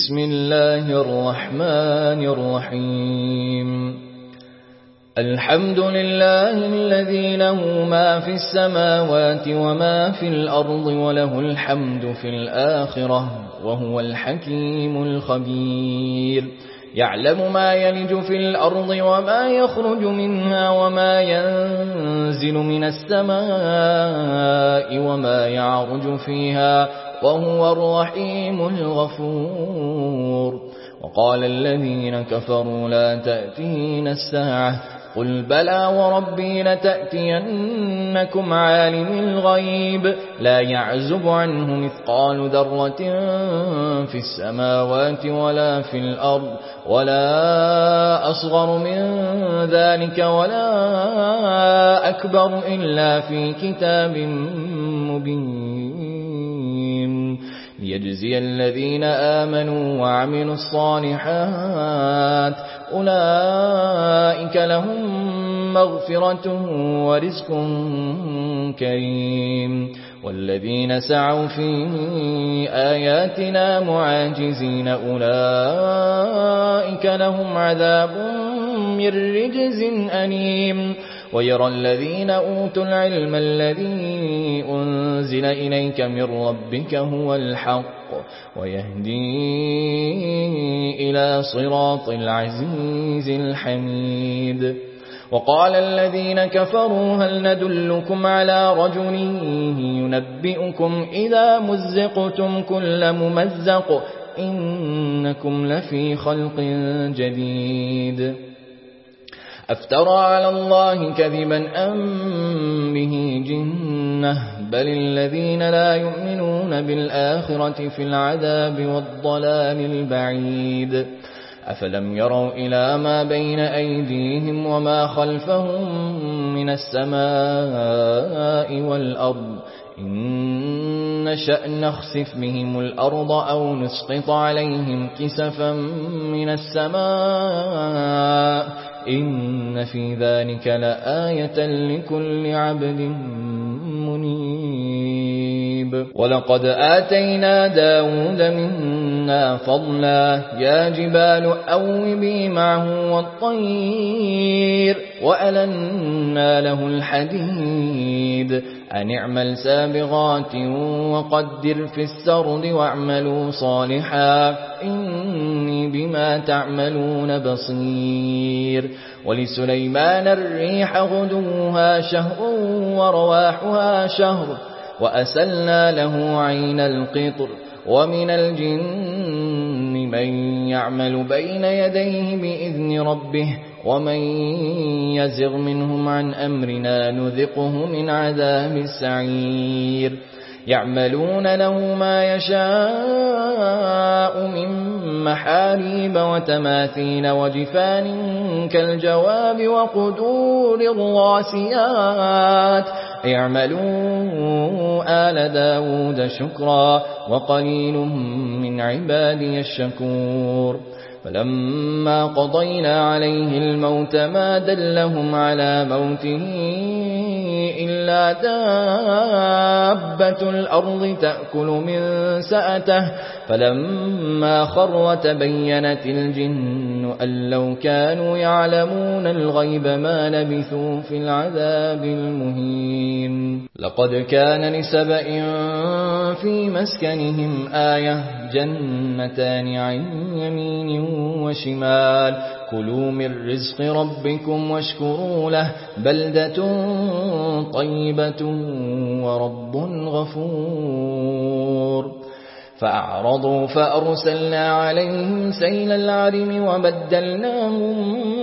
بسم الله الرحمن الرحيم الحمد لله الذي له ما في السماوات وما في الأرض وله الحمد في الآخرة وهو الحكيم الخبير يعلم ما يلج في الأرض وما يخرج منها وما ينزل من السماء وما يعرج فيها وهو الرحيم الغفور وقال الذين كفروا لا تأتينا الساعة قل بلى وربي لتأتينكم عالم الغيب لا يعزب عنه مثقال ذرة في السماوات ولا في الأرض ولا أصغر من ذلك ولا أكبر إلا في كتاب مبين ليجزي الذين آمنوا وعملوا الصالحات أولئك لهم مغفرة ورزق كريم والذين سعوا في آياتنا معاجزين أولئك لهم عذاب من رجز أليم ويرى الذين أوتوا العلم الذي أنزل إليك من ربك هو الحق ويهدي إلى صراط العزيز الحميد وقال الذين كفروا هل ندلكم على رجل ينبئكم إذا مزقتم كل ممزق إنكم لفي خلق جديد أفترى على الله كذبا أم به جنة بل الذين لا يؤمنون بالآخرة في العذاب والضلال البعيد أفلم يروا إلى ما بين أيديهم وما خلفهم من السماء والأرض إن نشأ نخسف بهم الأرض أو نسقط عليهم كسفا من السماء إن في ذلك لآية لكل عبد منيب ولقد آتينا داود منا فضلا يا جبال أوبي معه والطير وألنا له الحديد أن اعمل سابغات وقدر في السرد واعملوا صالحا إني بما تعملون بصير ولسليمان الريح غدوها شهر ورواحها شهر وأسلنا له عين القطر ومن الجن من يعمل بين يديه بإذن ربه ومن يزغ منهم عن أمرنا نذقه من عذاب السعير يعملون له ما يشاء من محاريب وتماثيل وجفان كالجواب وقدور الراسيات اعملوا آل داود شكرا وقليل من عبادي الشكور فلما قضينا عليه الموت ما دلهم على موته إلا دابة الأرض تأكل من سأته فلما خر تبينت الجن أن لو كانوا يعلمون الغيب ما لبثوا في العذاب المهين لقد كان لسبإ في مسكنهم آية جنتان عن يمين وشمال كلوا من رزق ربكم واشكروا له بلدة طيبة ورب غفور فأعرضوا فأرسلنا عليهم سيل العرم وبدلناهم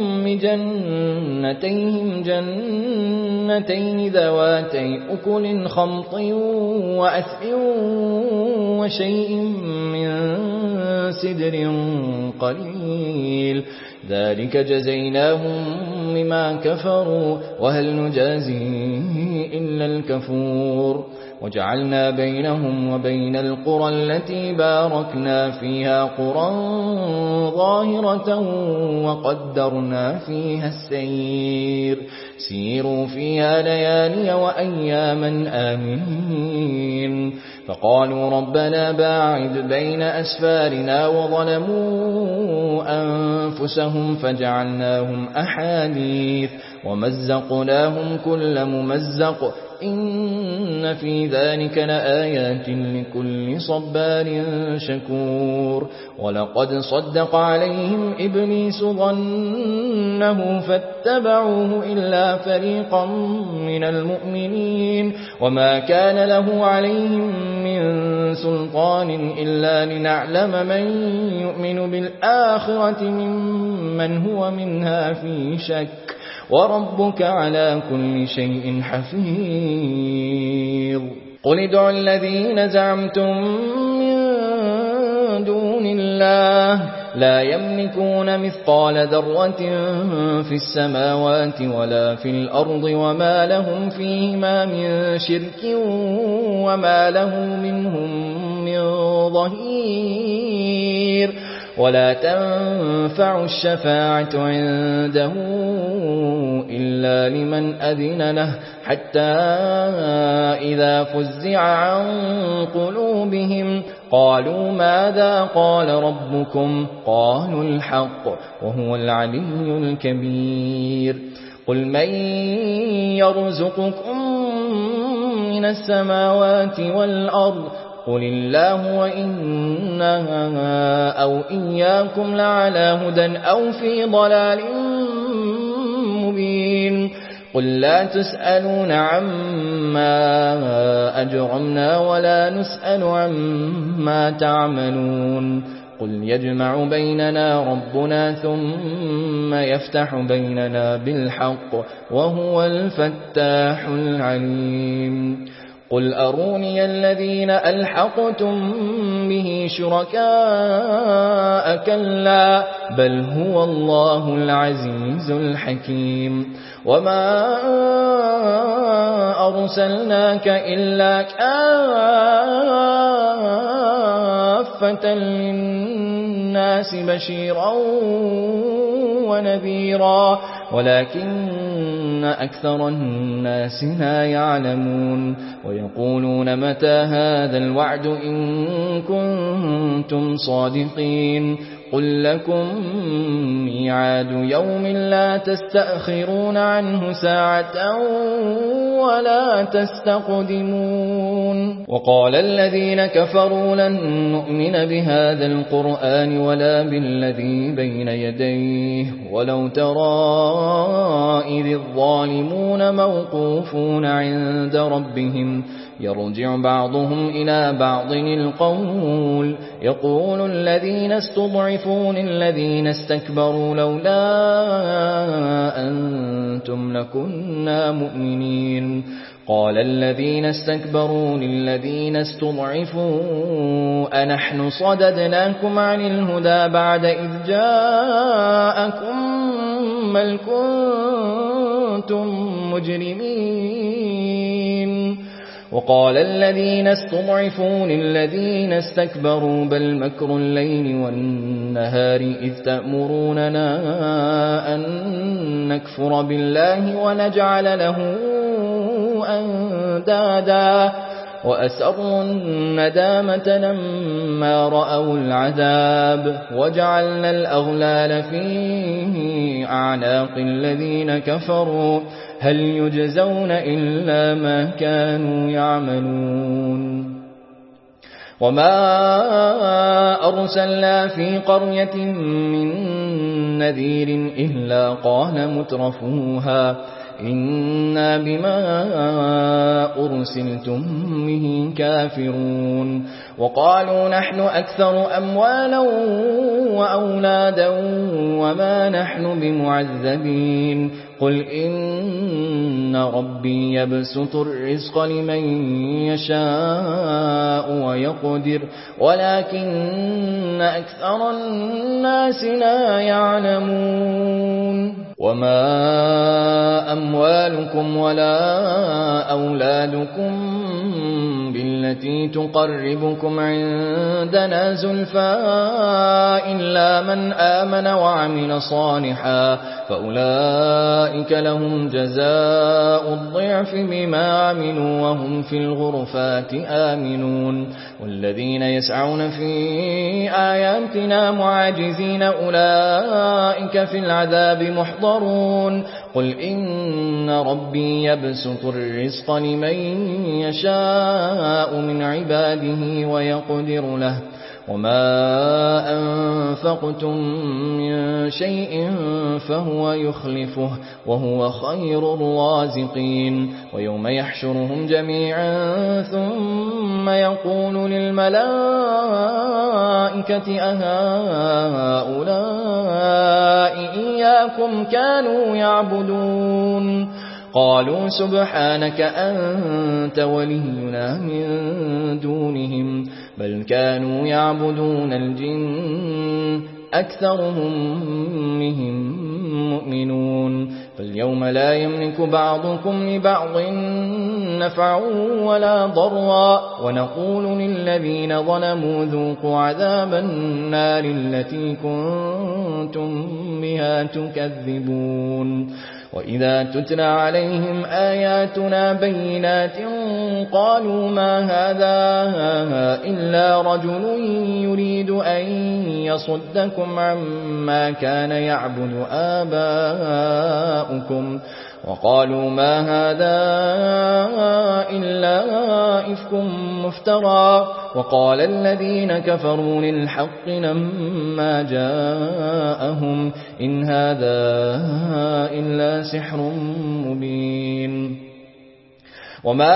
بجنتيهم جنتين ذواتي أكل خمط وأثل وشيء من سدر قليل ذلك جزيناهم بما كفروا وهل نجازي إلا الكفور وجعلنا بينهم وبين القرى التي باركنا فيها قرى ظاهرة وقدرنا فيها السير سيروا فيها ليالي وأياما آمنين فقالوا ربنا باعد بين أسفارنا وظلموا أنفسهم فجعلناهم أحاديث ومزقناهم كل ممزق إن في ذلك لآيات لكل صبار شكور ولقد صدق عليهم إبليس ظنه فاتبعوه إلا فريقا من المؤمنين وما كان له عليهم من سلطان إلا لنعلم من يؤمن بالآخرة ممن هو منها في شك وربك على كل شيء حفيظ قل ادعوا الذين زعمتم من دون الله لا يملكون مثقال ذرة في السماوات ولا في الأرض وما لهم فيهما من شرك وما له منهم من ظهير ولا تنفع الشفاعة عنده إلا لمن أذن له حتى إذا فزع عن قلوبهم قالوا ماذا قال ربكم قالوا الحق وهو العلي الكبير قل من يرزقكم من السماوات والأرض قل الله وإنا أو إياكم لعلى هدى أو في ضلال مبين قل لا تسألون عما أجرمنا ولا نسأل عما تعملون قل يجمع بيننا ربنا ثم يفتح بيننا بالحق وهو الفتاح العليم قل أروني الذين ألحقتم به شركاء كلا بل هو الله العزيز الحكيم وما أرسلناك إلا كافة للناس بشيرا ونذيرا ولكن أكثر الناس لا يعلمون ويقولون متى هذا الوعد إن كنتم صادقين قل لكم ميعاد يوم لا تستأخرون عنه ساعة ولا تستقدمون وقال الذين كفروا لن نؤمن بهذا القرآن ولا بالذي بين يديه ولو ترى إذ الظالمون موقوفون عند ربهم يرجع بعضهم إلى بعض القول يقول الذين استضعفوا للذين استكبروا لولا أنتم لكنا مؤمنين قال الذين استكبروا للذين استضعفوا أنحن صددناكم عن الهدى بعد إذ جاءكم بل كنتم مجرمين وقال الذين استضعفوا للذين استكبروا بل مكر الليل والنهار إذ تأمروننا أن نكفر بالله ونجعل له أندادا وأسروا الندامة لما رأوا العذاب وجعلنا الأغلال في أعناق الذين كفروا هل يجزون إلا ما كانوا يعملون وما أرسلنا في قرية من نذير إلا قال مترفوها إنا بما أرسلتم به كافرون وقالوا نحن أكثر أموالا وأولادا وما نحن بمعذبين قل إن ربي يبسط الرزق لمن يشاء ويقدر ولكن أكثر الناس لا يعلمون وما أموالكم ولا أولادكم بالتي تقربكم عندنا زلفى إلا من آمن وعمل صالحا فأولئك لهم جزاء الضعف بما عملوا وهم في الغرفات آمنون والذين يسعون في آياتنا معاجزين أولئك في العذاب محضرون قل إن ربي يبسط الرزق لمن يشاء من عباده ويقدر له وما أنفقتم من شيء فهو يخلفه وهو خير الرازقين ويوم يحشرهم جميعا ثم يقول للملائكة أهؤلاء إياكم كانوا يعبدون قالوا سبحانك أنت ولينا من دونهم بل كانوا يعبدون الجن أكثرهم بهم مؤمنون فاليوم لا يملك بعضكم لبعض نفعا ولا ضرا ونقول للذين ظلموا ذوقوا عذاب النار التي كنتم بها تكذبون وإذا تتلى عليهم آياتنا بينات قالوا ما هذا إلا رجل يريد أن يصدكم عما كان يعبد آباؤكم وقالوا ما هذا إلا إفك مفترى وقال الذين كفروا للحق لما جاءهم إن هذا إلا سحر مبين وما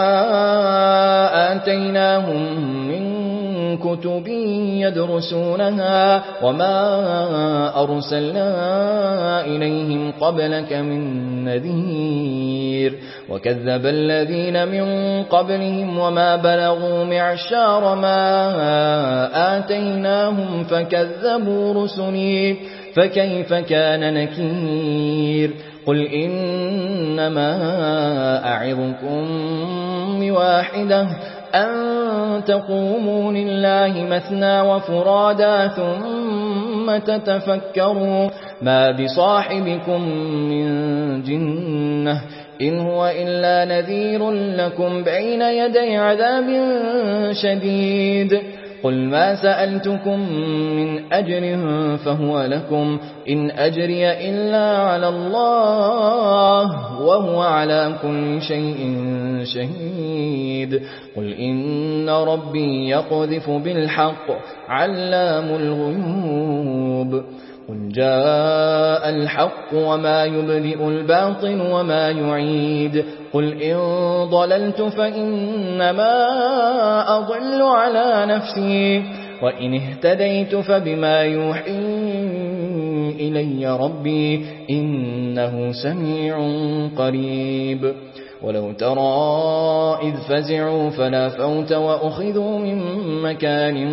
آتيناهم من كتب يدرسونها وما أرسلنا إليهم قبلك من نذير وكذب الذين من قبلهم وما بلغوا معشار ما آتيناهم فكذبوا رسلي فكيف كان نكير قل إنما أعظكم بواحدة أن تقوموا لله مثنى وفرادا ثم تتفكروا ما بصاحبكم من جنة إن هو إلا نذير لكم بين يدي عذاب شديد قل ما سألتكم من أجر فهو لكم إن أجري إلا على الله وهو على كل شيء شهيد قل إن ربي يقذف بالحق علام الغيوب قل جاء الحق وما يبدئ الباطل وما يعيد قل إن ضللت فإنما أضل على نفسي وإن اهتديت فبما يوحي إلي ربي إنه سميع قريب ولو ترى إذ فزعوا فلا فوت وأخذوا من مكان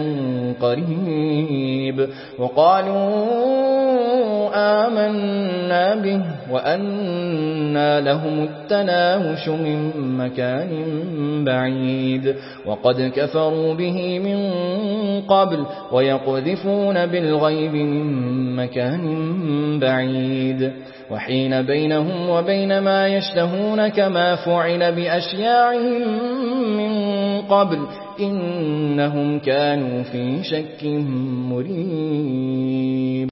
قريب وقالوا آمنا به وأنى لهم التناوش من مكان بعيد وقد كفروا به من قبل ويقذفون بالغيب من مكان بعيد وحين بينهم وبين ما يشتهون كما فعل بأشياعهم من قبل إنهم كانوا في شك مريب